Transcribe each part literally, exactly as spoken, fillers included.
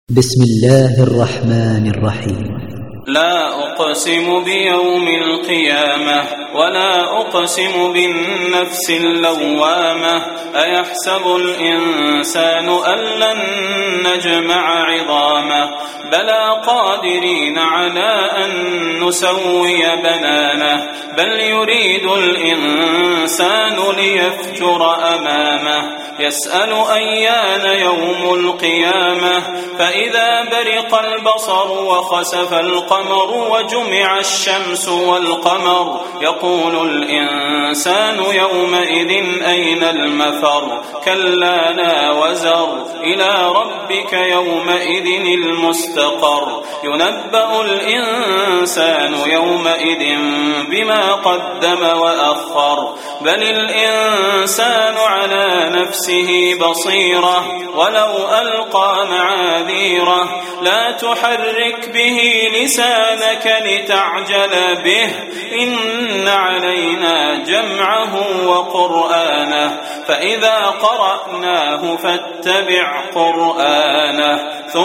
بسم الله الرحمن الرحيم. لا أقسم بيوم القيامة ولا أقسم بالنفس اللوامة أيحسب الإنسان أن لن نجمع عظامه بلى قادرين على أن نسوي بنانه بل يريد الإنسان ليفجر أمامه يسأل أيان يوم القيامة فإذا برق البصر وخسف القمر وجمع الشمس والقمر يقول الإنسان يومئذ أين المفر كلا لا وزر إلى ربك يومئذ المستقر ينبأ الإنسان يومئذ بما قدم وأخر بل الإنسان على نفسه بصيرة ولو ألقى معاذيره لا تحرك به لسانك لتعجل به إن علينا جمعه وقرآنه فإذا قرأناه فاتبع قرآنه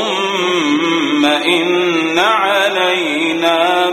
ثم إن علينا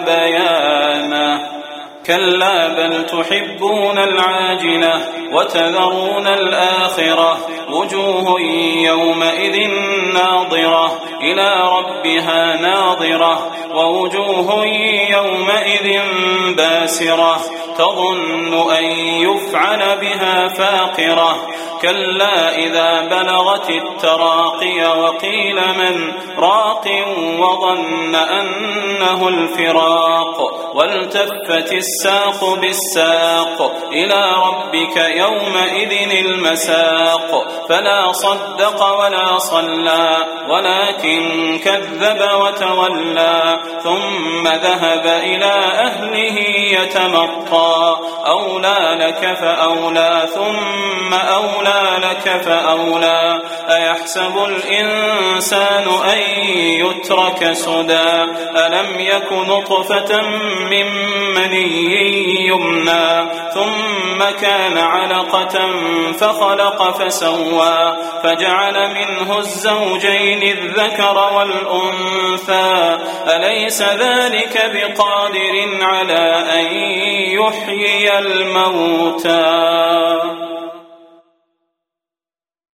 بيانه كلا بل تحبون العاجلة وتذرون الآخرة وجوه يومئذ ناظرة إلى ربها ناظرة ووجوه يومئذ باسرة تظن أن يفعل بها فاقرة كلا إذا بلغت التراقي وقيل من راق وظن أنه الفراق والتفت الساق بالساق إلى ربك يومئذ المساق فلا صدق ولا صلى ولكن كذب وتولى ثم ذهب إلى أهله يتمطى أولى لك فأولى ثم أولى لك فأولى أيحسب الإنسان أن يترك سدى ألم يك نطفة من مني يمنى ثم كان علقة فخلق فسوى فجعل منه الزوجين الذكر والأنثى أليس ذلك بقادر على أن يحيي الموتى